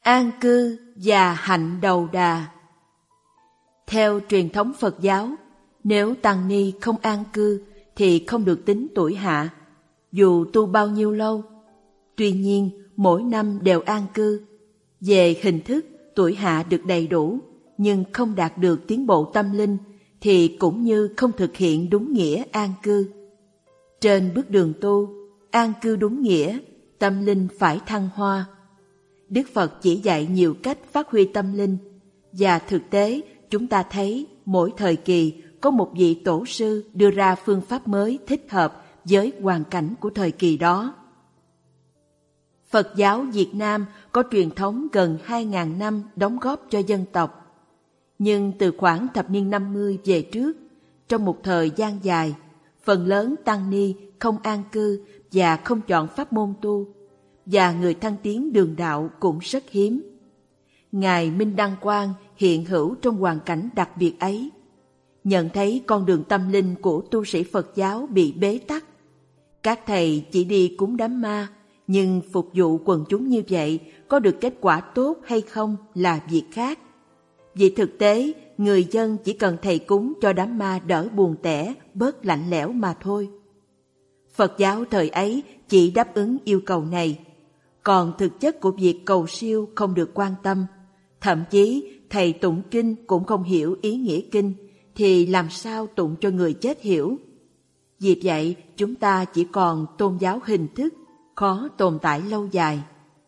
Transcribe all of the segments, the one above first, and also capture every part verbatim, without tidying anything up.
An cư và hạnh đầu đà. Theo truyền thống Phật giáo, nếu tăng ni không an cư thì không được tính tuổi hạ, dù tu bao nhiêu lâu. Tuy nhiên, mỗi năm đều an cư. Về hình thức, tuổi hạ được đầy đủ, nhưng không đạt được tiến bộ tâm linh, thì cũng như không thực hiện đúng nghĩa an cư. Trên bước đường tu, an cư đúng nghĩa, tâm linh phải thăng hoa. Đức Phật chỉ dạy nhiều cách phát huy tâm linh, và thực tế chúng ta thấy mỗi thời kỳ có một vị tổ sư đưa ra phương pháp mới thích hợp với hoàn cảnh của thời kỳ đó. Phật giáo Việt Nam có truyền thống gần hai nghìn năm đóng góp cho dân tộc. Nhưng từ khoảng thập niên năm mươi về trước, trong một thời gian dài, phần lớn tăng ni không an cư và không chọn pháp môn tu, và người thăng tiến đường đạo cũng rất hiếm. Ngài Minh Đăng Quang hiện hữu trong hoàn cảnh đặc biệt ấy, nhận thấy con đường tâm linh của tu sĩ Phật giáo bị bế tắc. Các thầy chỉ đi cúng đám ma, nhưng phục vụ quần chúng như vậy có được kết quả tốt hay không là việc khác. Vì thực tế, người dân chỉ cần thầy cúng cho đám ma đỡ buồn tẻ, bớt lạnh lẽo mà thôi. Phật giáo thời ấy chỉ đáp ứng yêu cầu này, còn thực chất của việc cầu siêu không được quan tâm. Thậm chí thầy tụng kinh cũng không hiểu ý nghĩa kinh, thì làm sao tụng cho người chết hiểu? Vì vậy, chúng ta chỉ còn tôn giáo hình thức, khó tồn tại lâu dài.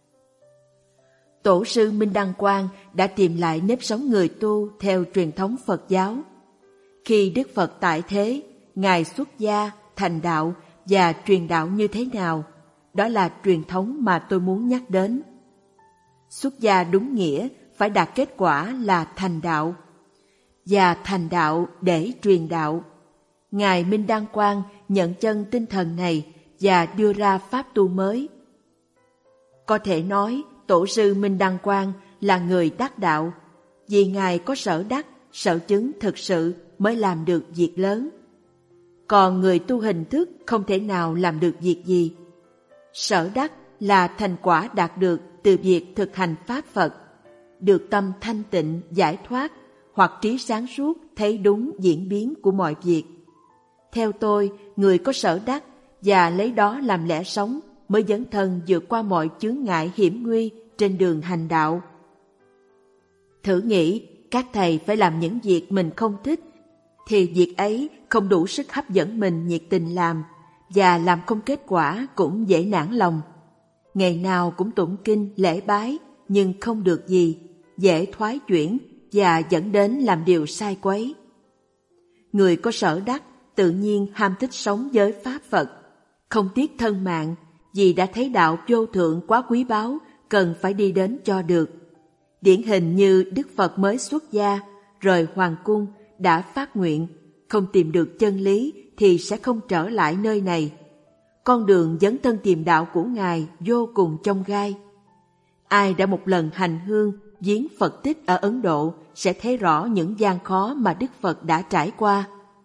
Tổ sư Minh Đăng Quang đã tìm lại nếp sống người tu theo truyền thống Phật giáo. Khi Đức Phật tại thế, Ngài xuất gia, thành đạo và truyền đạo như thế nào? Đó là truyền thống mà tôi muốn nhắc đến. Xuất gia đúng nghĩa phải đạt kết quả là thành đạo, và thành đạo để truyền đạo. Ngài Minh Đăng Quang nhận chân tinh thần này và đưa ra pháp tu mới. Có thể nói Tổ sư Minh Đăng Quang là người đắc đạo, vì Ngài có sở đắc, sở chứng thực sự mới làm được việc lớn. Còn người tu hình thức không thể nào làm được việc gì. Sở đắc là thành quả đạt được từ việc thực hành pháp Phật, được tâm thanh tịnh, giải thoát, hoặc trí sáng suốt thấy đúng diễn biến của mọi việc. Theo tôi, người có sở đắc và lấy đó làm lẽ sống mới dấn thân vượt qua mọi chướng ngại hiểm nguy trên đường hành đạo. Thử nghĩ, các thầy phải làm những việc mình không thích, thì việc ấy không đủ sức hấp dẫn mình nhiệt tình làm, và làm không kết quả cũng dễ nản lòng. Ngày nào cũng tụng kinh, lễ bái, nhưng không được gì, dễ thoái chuyển và dẫn đến làm điều sai quấy. Người có sở đắc tự nhiên ham thích sống với pháp Phật, không tiếc thân mạng, vì đã thấy đạo vô thượng quá quý báu, cần phải đi đến cho được. Điển hình như Đức Phật mới xuất gia, rời hoàng cung, đã phát nguyện, không tìm được chân lý thì sẽ không trở lại nơi này. Con đường dấn thân tìm đạo của Ngài vô cùng chông gai. Ai đã một lần hành hương viếng Phật tích ở Ấn Độ sẽ thấy rõ những gian khó mà Đức Phật đã trải qua.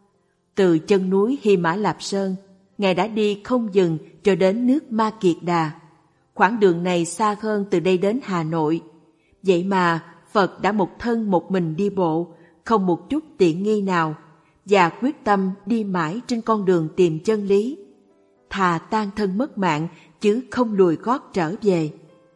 Từ chân núi Hy Mã Lạp Sơn, Ngài đã đi không dừng cho đến nước Ma Kiệt Đà. Khoảng đường này xa hơn từ đây đến Hà Nội. Vậy mà Phật đã một thân một mình đi bộ, không một chút tiện nghi nào, và quyết tâm đi mãi trên con đường tìm chân lý. Thà tan thân mất mạng chứ không lùi gót trở về.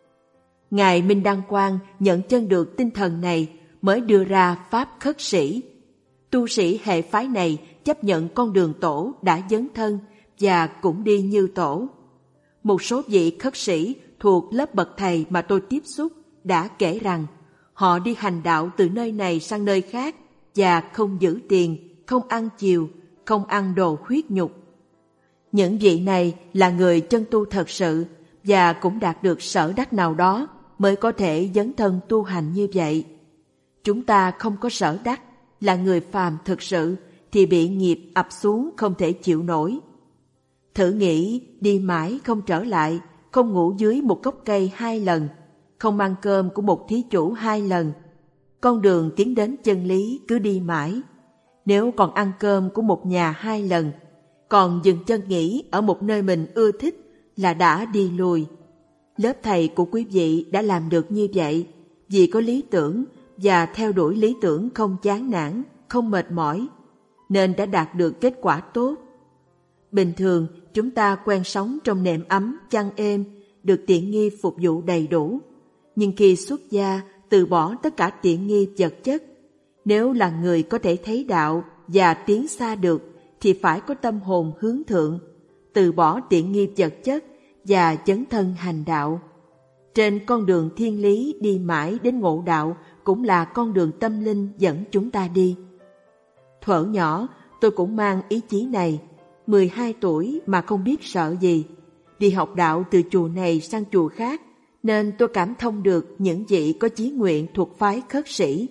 Ngài Minh Đăng Quang nhận chân được tinh thần này mới đưa ra pháp khất sĩ. Tu sĩ hệ phái này chấp nhận con đường tổ đã dấn thân và cũng đi như tổ. Một số vị khất sĩ thuộc lớp bậc thầy mà tôi tiếp xúc đã kể rằng họ đi hành đạo từ nơi này sang nơi khác và không giữ tiền, không ăn chiều, không ăn đồ huyết nhục. Những vị này là người chân tu thật sự và cũng đạt được sở đắc nào đó mới có thể dấn thân tu hành như vậy. Chúng ta không có sở đắc, là người phàm thực sự thì bị nghiệp ập xuống không thể chịu nổi. Thử nghĩ đi mãi không trở lại, không ngủ dưới một gốc cây hai lần, không ăn cơm của một thí chủ hai lần. Con đường tiến đến chân lý cứ đi mãi. Nếu còn ăn cơm của một nhà hai lần, còn dừng chân nghỉ ở một nơi mình ưa thích là đã đi lùi. Lớp thầy của quý vị đã làm được như vậy vì có lý tưởng và theo đuổi lý tưởng không chán nản, không mệt mỏi, nên đã đạt được kết quả tốt. Bình thường chúng ta quen sống trong nệm ấm, chăn êm, được tiện nghi phục vụ đầy đủ. Nhưng khi xuất gia, từ bỏ tất cả tiện nghi vật chất, nếu là người có thể thấy đạo và tiến xa được, thì phải có tâm hồn hướng thượng, từ bỏ tiện nghi vật chất và dấn thân hành đạo. Trên con đường thiên lý đi mãi đến ngộ đạo cũng là con đường tâm linh dẫn chúng ta đi. Thuở nhỏ, tôi cũng mang ý chí này, mười hai tuổi mà không biết sợ gì. Đi học đạo từ chùa này sang chùa khác, nên tôi cảm thông được những vị có chí nguyện thuộc phái khất sĩ.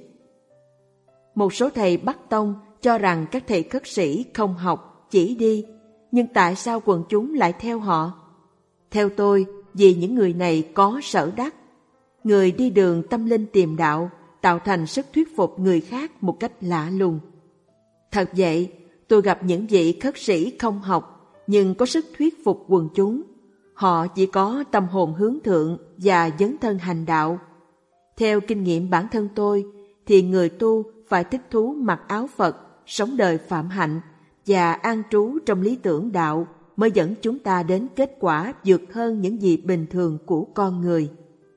Một số thầy Bắc Tông cho rằng các thầy khất sĩ không học, chỉ đi, nhưng tại sao quần chúng lại theo họ? Theo tôi, vì những người này có sở đắc. Người đi đường tâm linh tìm đạo, tạo thành sức thuyết phục người khác một cách lạ lùng. Thật vậy, tôi gặp những vị khất sĩ không học, nhưng có sức thuyết phục quần chúng. Họ chỉ có tâm hồn hướng thượng và dấn thân hành đạo. Theo kinh nghiệm bản thân tôi, thì người tu phải thích thú mặc áo Phật, sống đời phạm hạnh và an trú trong lý tưởng đạo mới dẫn chúng ta đến kết quả vượt hơn những gì bình thường của con người.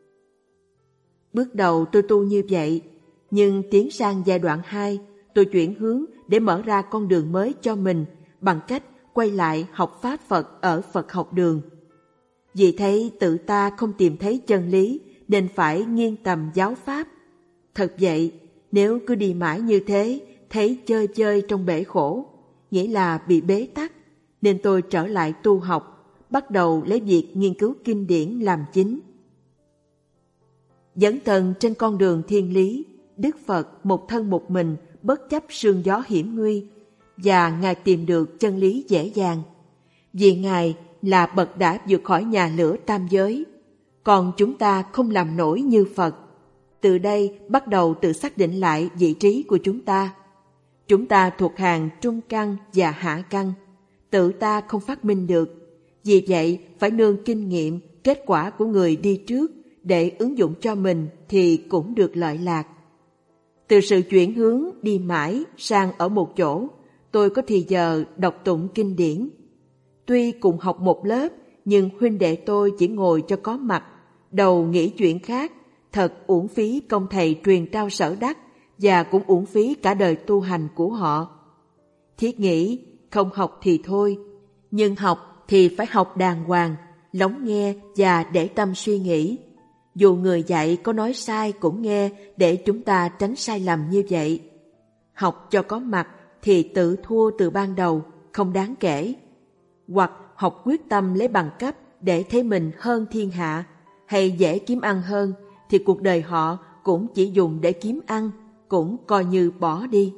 Bước đầu tôi tu như vậy, nhưng tiến sang giai đoạn hai, tôi chuyển hướng để mở ra con đường mới cho mình bằng cách quay lại học Pháp Phật ở Phật học đường. Vì thấy tự ta không tìm thấy chân lý nên phải nghiêng tầm giáo Pháp. Thật vậy, nếu cứ đi mãi như thế, thấy chơi chơi trong bể khổ, nghĩa là bị bế tắc, nên tôi trở lại tu học, bắt đầu lấy việc nghiên cứu kinh điển làm chính. Dấn thân trên con đường thiên lý, Đức Phật một thân một mình, bất chấp sương gió hiểm nguy, và Ngài tìm được chân lý dễ dàng. Vì Ngài là bậc đã vượt khỏi nhà lửa tam giới, còn chúng ta không làm nổi như Phật. Từ đây bắt đầu tự xác định lại vị trí của chúng ta. Chúng ta thuộc hàng trung căn và hạ căn, tự ta không phát minh được. Vì vậy phải nương kinh nghiệm, kết quả của người đi trước để ứng dụng cho mình thì cũng được lợi lạc. Từ sự chuyển hướng đi mãi sang ở một chỗ, tôi có thì giờ đọc tụng kinh điển. Tuy cùng học một lớp, nhưng huynh đệ tôi chỉ ngồi cho có mặt, đầu nghĩ chuyện khác, thật uổng phí công thầy truyền trao sở đắc và cũng uổng phí cả đời tu hành của họ. Thiết nghĩ, không học thì thôi, nhưng học thì phải học đàng hoàng, lắng nghe và để tâm suy nghĩ. Dù người dạy có nói sai cũng nghe để chúng ta tránh sai lầm như vậy. Học cho có mặt thì tự thua từ ban đầu, không đáng kể. Hoặc học quyết tâm lấy bằng cấp để thấy mình hơn thiên hạ, hay dễ kiếm ăn hơn, thì cuộc đời họ cũng chỉ dùng để kiếm ăn, cũng coi như bỏ đi.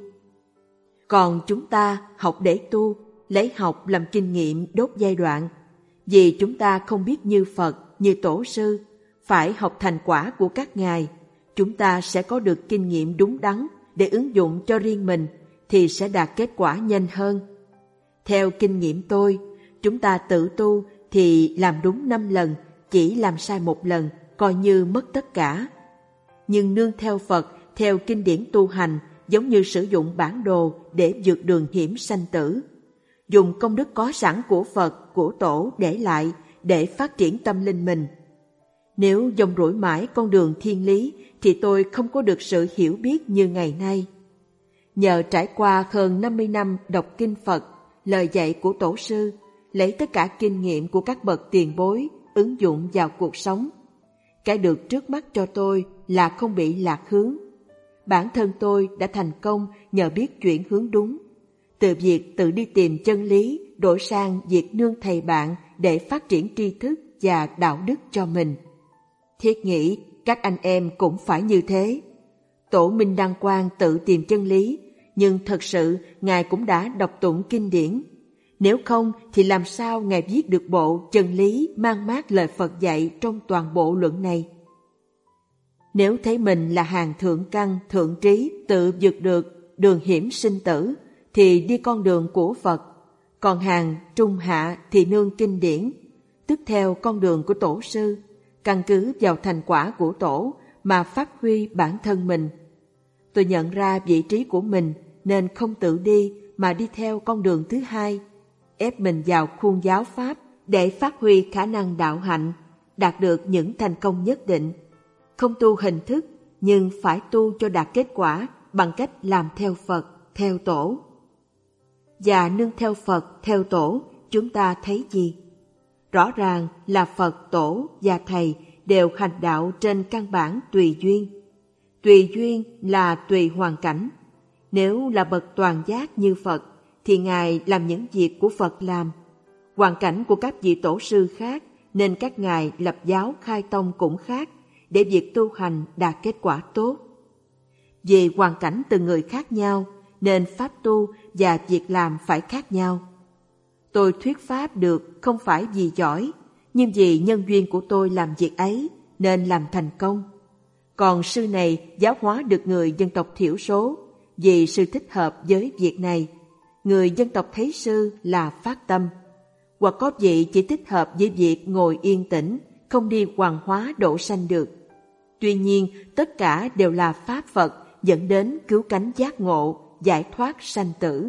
Còn chúng ta học để tu, lấy học làm kinh nghiệm đốt giai đoạn. Vì chúng ta không biết như Phật, như Tổ sư, phải học thành quả của các ngài, chúng ta sẽ có được kinh nghiệm đúng đắn để ứng dụng cho riêng mình thì sẽ đạt kết quả nhanh hơn. Theo kinh nghiệm tôi, chúng ta tự tu thì làm đúng năm lần, chỉ làm sai một lần, coi như mất tất cả. Nhưng nương theo Phật, theo kinh điển tu hành, giống như sử dụng bản đồ để vượt đường hiểm sanh tử. Dùng công đức có sẵn của Phật, của Tổ để lại để phát triển tâm linh mình. Nếu dòng rủi mãi con đường thiên lý thì tôi không có được sự hiểu biết như ngày nay. Nhờ trải qua hơn năm mươi năm đọc kinh Phật, lời dạy của Tổ sư, lấy tất cả kinh nghiệm của các bậc tiền bối, ứng dụng vào cuộc sống. Cái được trước mắt cho tôi là không bị lạc hướng. Bản thân tôi đã thành công nhờ biết chuyển hướng đúng. Từ việc tự đi tìm chân lý, đổi sang việc nương thầy bạn để phát triển tri thức và đạo đức cho mình. Thiết nghĩ các anh em cũng phải như thế. Tổ Minh Đăng Quang tự tìm chân lý, nhưng thật sự Ngài cũng đã đọc tụng kinh điển. Nếu không thì làm sao Ngài viết được bộ chân lý mang mát lời Phật dạy trong toàn bộ luận này? Nếu thấy mình là hàng thượng căn, thượng trí, tự vượt được đường hiểm sinh tử, thì đi con đường của Phật. Còn hàng trung hạ thì nương kinh điển, tức theo con đường của Tổ sư, căn cứ vào thành quả của tổ mà phát huy bản thân mình. Tôi nhận ra vị trí của mình nên không tự đi mà đi theo con đường thứ hai, ép mình vào khuôn giáo pháp để phát huy khả năng đạo hạnh, đạt được những thành công nhất định. Không tu hình thức, nhưng phải tu cho đạt kết quả bằng cách làm theo Phật, theo tổ. Và nương theo Phật, theo tổ, chúng ta thấy gì? Rõ ràng là Phật, tổ và Thầy đều hành đạo trên căn bản tùy duyên. Tùy duyên là tùy hoàn cảnh. Nếu là bậc toàn giác như Phật, thì Ngài làm những việc của Phật làm. Hoàn cảnh của các vị tổ sư khác, nên các Ngài lập giáo khai tông cũng khác, để việc tu hành đạt kết quả tốt. Vì hoàn cảnh từng người khác nhau, nên pháp tu và việc làm phải khác nhau. Tôi thuyết pháp được không phải vì giỏi, nhưng vì nhân duyên của tôi làm việc ấy, nên làm thành công. Còn sư này giáo hóa được người dân tộc thiểu số, vì sư thích hợp với việc này. Người dân tộc thấy sư là phát tâm. Hoặc có vị chỉ thích hợp với việc ngồi yên tĩnh, không đi hoàng hóa độ sanh được. Tuy nhiên, tất cả đều là pháp Phật dẫn đến cứu cánh giác ngộ, giải thoát sanh tử.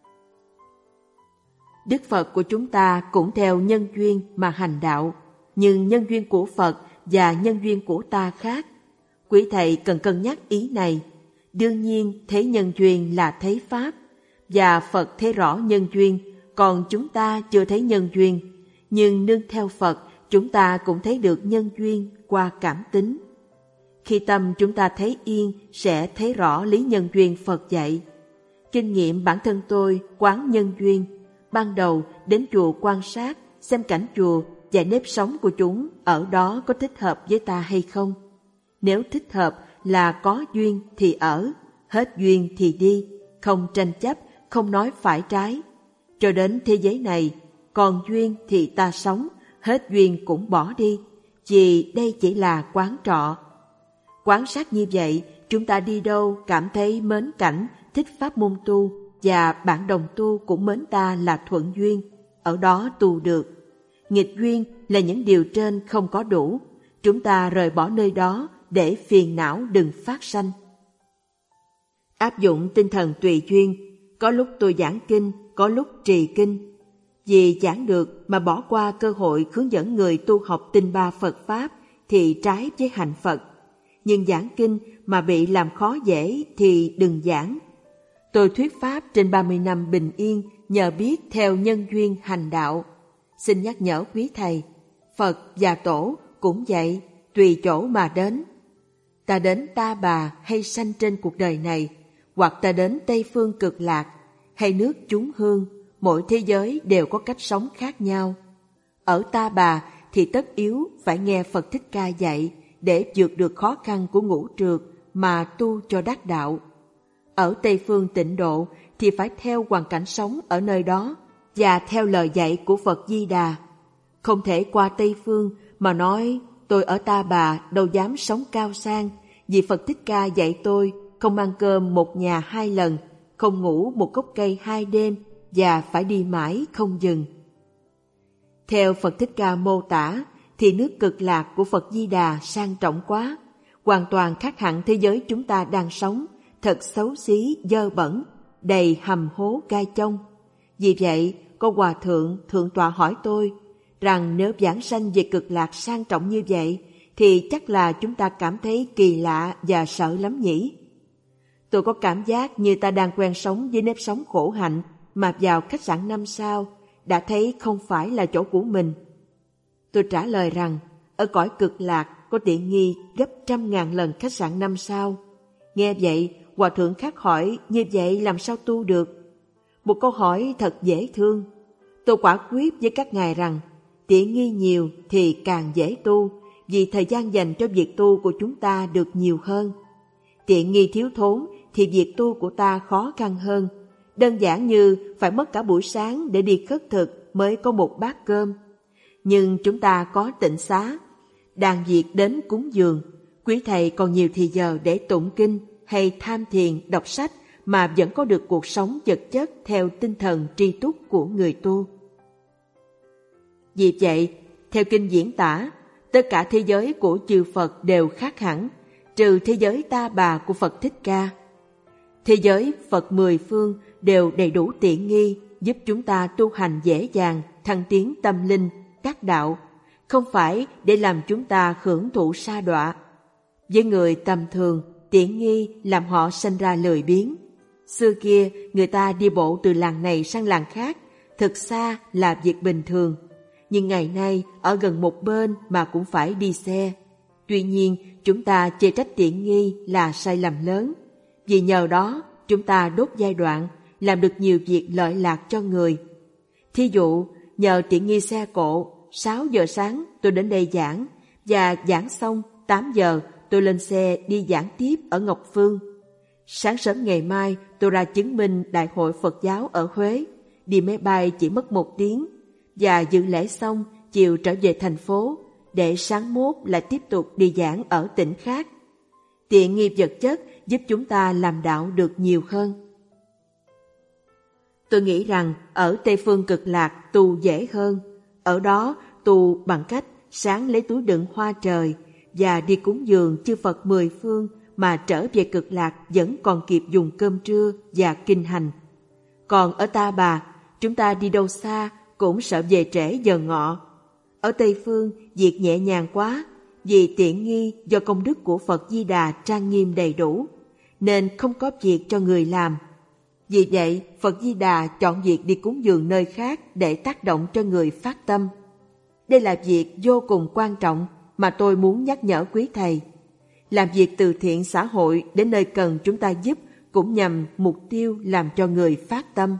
Đức Phật của chúng ta cũng theo nhân duyên mà hành đạo, nhưng nhân duyên của Phật và nhân duyên của ta khác. Quý thầy cần cân nhắc ý này. Đương nhiên, thấy nhân duyên là thấy pháp, và Phật thấy rõ nhân duyên, còn chúng ta chưa thấy nhân duyên. Nhưng nương theo Phật, chúng ta cũng thấy được nhân duyên qua cảm tính. Khi tâm chúng ta thấy yên, sẽ thấy rõ lý nhân duyên Phật dạy. Kinh nghiệm bản thân tôi quán nhân duyên. Ban đầu đến chùa quan sát, xem cảnh chùa và nếp sống của chúng ở đó có thích hợp với ta hay không. Nếu thích hợp là có duyên thì ở, hết duyên thì đi, không tranh chấp, không nói phải trái. Cho đến thế giới này, còn duyên thì ta sống, hết duyên cũng bỏ đi, vì đây chỉ là quán trọ. Quan sát như vậy, chúng ta đi đâu cảm thấy mến cảnh, thích pháp môn tu, và bạn đồng tu cũng mến ta là thuận duyên, ở đó tu được. Nghịch duyên là những điều trên không có đủ, chúng ta rời bỏ nơi đó để phiền não đừng phát sanh. Áp dụng tinh thần tùy duyên, có lúc tôi giảng kinh, có lúc trì kinh. Vì giảng được mà bỏ qua cơ hội hướng dẫn người tu học tinh ba Phật Pháp thì trái với hạnh Phật. Nhưng giảng kinh mà bị làm khó dễ thì đừng giảng. Tôi thuyết pháp trên ba mươi năm bình yên nhờ biết theo nhân duyên hành đạo. Xin nhắc nhở quý thầy, Phật và Tổ cũng vậy, tùy chỗ mà đến. Ta đến Ta Bà hay sanh trên cuộc đời này, hoặc ta đến Tây Phương Cực Lạc, hay nước chúng hương, mỗi thế giới đều có cách sống khác nhau. Ở Ta Bà thì tất yếu phải nghe Phật Thích Ca dạy để vượt được khó khăn của ngũ trược mà tu cho đắc đạo. Ở Tây Phương Tịnh Độ thì phải theo hoàn cảnh sống ở nơi đó và theo lời dạy của Phật Di Đà. Không thể qua Tây Phương mà nói tôi ở Ta Bà đâu dám sống cao sang, vì Phật Thích Ca dạy tôi không ăn cơm một nhà hai lần, không ngủ một gốc cây hai đêm và phải đi mãi không dừng. Theo Phật Thích Ca mô tả thì nước Cực Lạc của Phật Di Đà sang trọng quá, hoàn toàn khác hẳn thế giới chúng ta đang sống, thật xấu xí, dơ bẩn, đầy hầm hố gai chông. Vì vậy, có hòa thượng, thượng tọa hỏi tôi rằng nếu giảng sanh về Cực Lạc sang trọng như vậy, thì chắc là chúng ta cảm thấy kỳ lạ và sợ lắm nhỉ? Tôi có cảm giác như ta đang quen sống với nếp sống khổ hạnh, mà vào khách sạn năm sao, đã thấy không phải là chỗ của mình. Tôi trả lời rằng, ở cõi Cực Lạc có tiện nghi gấp trăm ngàn lần khách sạn năm sao. Nghe vậy, hòa thượng khác hỏi, như vậy làm sao tu được? Một câu hỏi thật dễ thương. Tôi quả quyết với các ngài rằng, tiện nghi nhiều thì càng dễ tu, vì thời gian dành cho việc tu của chúng ta được nhiều hơn. Tiện nghi thiếu thốn thì việc tu của ta khó khăn hơn, đơn giản như phải mất cả buổi sáng để đi khất thực mới có một bát cơm. Nhưng chúng ta có tịnh xá, đàn việc đến cúng dường, quý thầy còn nhiều thì giờ để tụng kinh hay tham thiền, đọc sách mà vẫn có được cuộc sống vật chất theo tinh thần tri túc của người tu. Vì vậy, theo kinh diễn tả, tất cả thế giới của chư Phật đều khác hẳn, trừ thế giới Ta Bà của Phật Thích Ca. Thế giới Phật mười phương đều đầy đủ tiện nghi, giúp chúng ta tu hành dễ dàng, thăng tiến tâm linh, đắc đạo, không phải để làm chúng ta hưởng thụ sa đọa. Với người tầm thường, tiện nghi làm họ sinh ra lười biếng. Xưa kia, người ta đi bộ từ làng này sang làng khác, thực xa là việc bình thường. Nhưng ngày nay, ở gần một bên mà cũng phải đi xe. Tuy nhiên, chúng ta chê trách tiện nghi là sai lầm lớn. Vì nhờ đó, chúng ta đốt giai đoạn, làm được nhiều việc lợi lạc cho người. Thí dụ, nhờ tiện nghi xe cộ, sáu giờ sáng tôi đến đây giảng, và giảng xong tám giờ tôi lên xe đi giảng tiếp ở Ngọc Phương. Sáng sớm ngày mai tôi ra chứng minh Đại hội Phật giáo ở Huế, đi máy bay chỉ mất một tiếng, và dự lễ xong chiều trở về thành phố, để sáng mốt lại tiếp tục đi giảng ở tỉnh khác. Tiện nghi vật chất giúp chúng ta làm đạo được nhiều hơn. Tôi nghĩ rằng ở Tây Phương Cực Lạc tu dễ hơn. Ở đó tu bằng cách sáng lấy túi đựng hoa trời và đi cúng dường chư Phật mười phương, mà trở về Cực Lạc vẫn còn kịp dùng cơm trưa và kinh hành. Còn ở Ta Bà, chúng ta đi đâu xa cũng sợ về trễ giờ ngọ. Ở Tây Phương, việc nhẹ nhàng quá, vì tiện nghi do công đức của Phật Di Đà trang nghiêm đầy đủ, nên không có việc cho người làm. Vì vậy, Phật Di Đà chọn việc đi cúng dường nơi khác để tác động cho người phát tâm. Đây là việc vô cùng quan trọng mà tôi muốn nhắc nhở quý thầy. Làm việc từ thiện xã hội đến nơi cần chúng ta giúp cũng nhằm mục tiêu làm cho người phát tâm.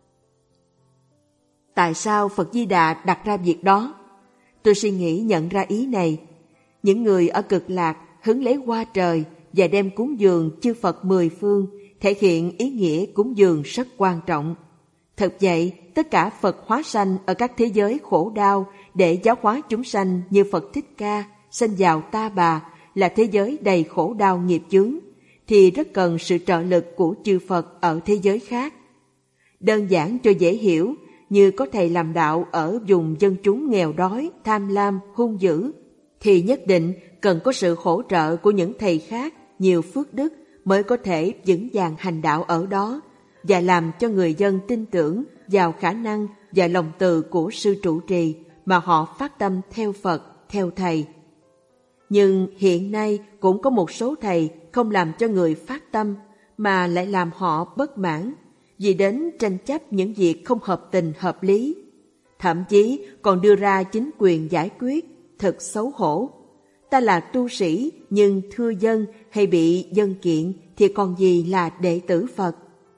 Tại sao Phật Di Đà đặt ra việc đó? Tôi suy nghĩ nhận ra ý này. Những người ở Cực Lạc hứng lấy hoa trời và đem cúng dường chư Phật mười phương, thể hiện ý nghĩa cúng dường rất quan trọng. Thật vậy, tất cả Phật hóa sanh ở các thế giới khổ đau để giáo hóa chúng sanh như Phật Thích Ca sanh vào Ta Bà là thế giới đầy khổ đau nghiệp chướng, thì rất cần sự trợ lực của chư Phật ở thế giới khác. Đơn giản cho dễ hiểu, như có thầy làm đạo ở vùng dân chúng nghèo đói, tham lam, hung dữ, thì nhất định cần có sự hỗ trợ của những thầy khác nhiều phước đức mới có thể vững vàng hành đạo ở đó và làm cho người dân tin tưởng vào khả năng và lòng từ của sư trụ trì mà họ phát tâm theo Phật, theo thầy. Nhưng hiện nay cũng có một số thầy không làm cho người phát tâm mà lại làm họ bất mãn, vì đến tranh chấp những việc không hợp tình hợp lý. Thậm chí còn đưa ra chính quyền giải quyết, thật xấu hổ. Ta là tu sĩ nhưng thưa dân hay bị dân kiện thì còn gì là đệ tử Phật.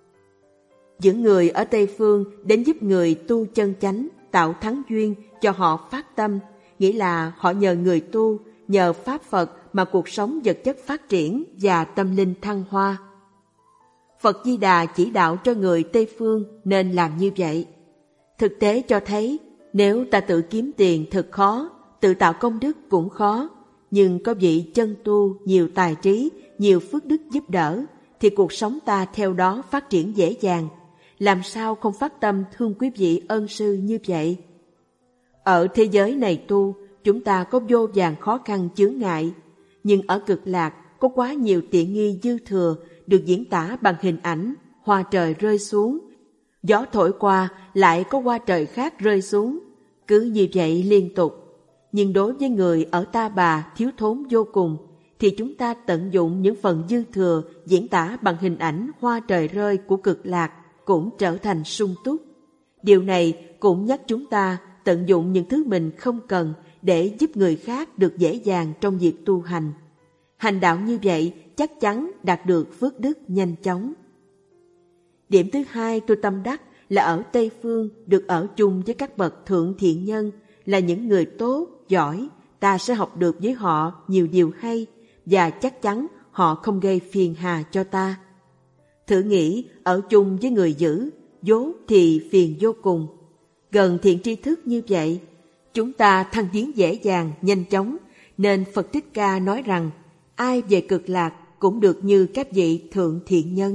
Những người ở Tây Phương đến giúp người tu chân chánh, tạo thắng duyên cho họ phát tâm, nghĩa là họ nhờ người tu, nhờ Pháp Phật mà cuộc sống vật chất phát triển và tâm linh thăng hoa. Phật Di Đà chỉ đạo cho người Tây Phương nên làm như vậy. Thực tế cho thấy, nếu ta tự kiếm tiền thật khó, tự tạo công đức cũng khó, nhưng có vị chân tu, nhiều tài trí, nhiều phước đức giúp đỡ, thì cuộc sống ta theo đó phát triển dễ dàng. Làm sao không phát tâm thương quý vị ân sư như vậy? Ở thế giới này tu, chúng ta có vô vàn khó khăn chướng ngại, nhưng ở Cực Lạc có quá nhiều tiện nghi dư thừa được diễn tả bằng hình ảnh hoa trời rơi xuống. Gió thổi qua lại có hoa trời khác rơi xuống, cứ như vậy liên tục. Nhưng đối với người ở Ta Bà thiếu thốn vô cùng, thì chúng ta tận dụng những phần dư thừa diễn tả bằng hình ảnh hoa trời rơi của Cực Lạc cũng trở thành sung túc. Điều này cũng nhắc chúng ta tận dụng những thứ mình không cần để giúp người khác được dễ dàng trong việc tu hành. Hành đạo như vậy chắc chắn đạt được phước đức nhanh chóng. Điểm thứ hai tôi tâm đắc là ở Tây Phương được ở chung với các bậc thượng thiện nhân, là những người tốt, giỏi, ta sẽ học được với họ nhiều điều hay và chắc chắn họ không gây phiền hà cho ta. Thử nghĩ ở chung với người dữ, dốt thì phiền vô cùng. Gần thiện tri thức như vậy, chúng ta thăng tiến dễ dàng, nhanh chóng, nên Phật Thích Ca nói rằng ai về Cực Lạc cũng được như các vị thượng thiện nhân.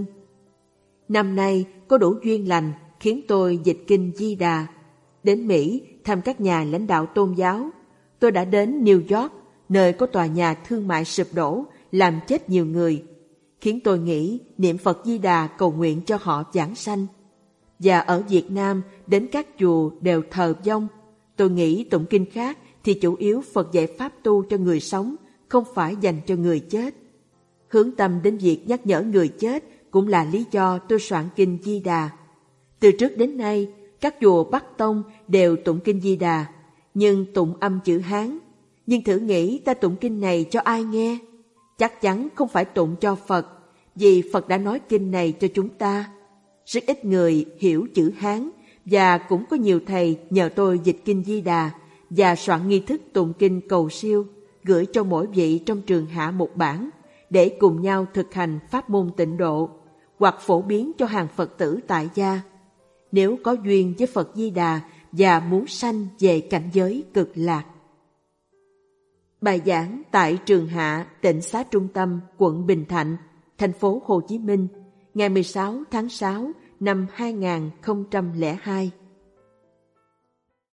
Năm nay có đủ duyên lành khiến tôi dịch kinh Di Đà. Đến Mỹ thăm các nhà lãnh đạo tôn giáo, Tôi đã đến New York, nơi có tòa nhà thương mại sụp đổ, làm chết nhiều người, khiến tôi nghĩ niệm Phật Di Đà cầu nguyện cho họ vãng sanh. Và ở Việt Nam, đến các chùa đều thờ vong. Tôi nghĩ tụng kinh khác thì chủ yếu Phật dạy pháp tu cho người sống, không phải dành cho người chết. Hướng tâm đến việc nhắc nhở người chết cũng là lý do tôi soạn kinh Di Đà. Từ trước đến nay, các chùa Bắc Tông đều tụng kinh Di Đà, nhưng tụng âm chữ Hán. Nhưng thử nghĩ ta tụng kinh này cho ai nghe? Chắc chắn không phải tụng cho Phật, vì Phật đã nói kinh này cho chúng ta. Rất ít người hiểu chữ Hán, và cũng có nhiều thầy nhờ tôi dịch kinh Di Đà và soạn nghi thức tụng kinh cầu siêu, gửi cho mỗi vị trong trường hạ một bản, để cùng nhau thực hành pháp môn tịnh độ, hoặc phổ biến cho hàng Phật tử tại gia. Nếu có duyên với Phật Di Đà và muốn sanh về cảnh giới cực lạc. Bài giảng tại trường hạ Tịnh Xá Trung Tâm, quận Bình Thạnh, thành phố Hồ Chí Minh, ngày mười sáu tháng sáu năm hai nghìn không trăm lẻ hai.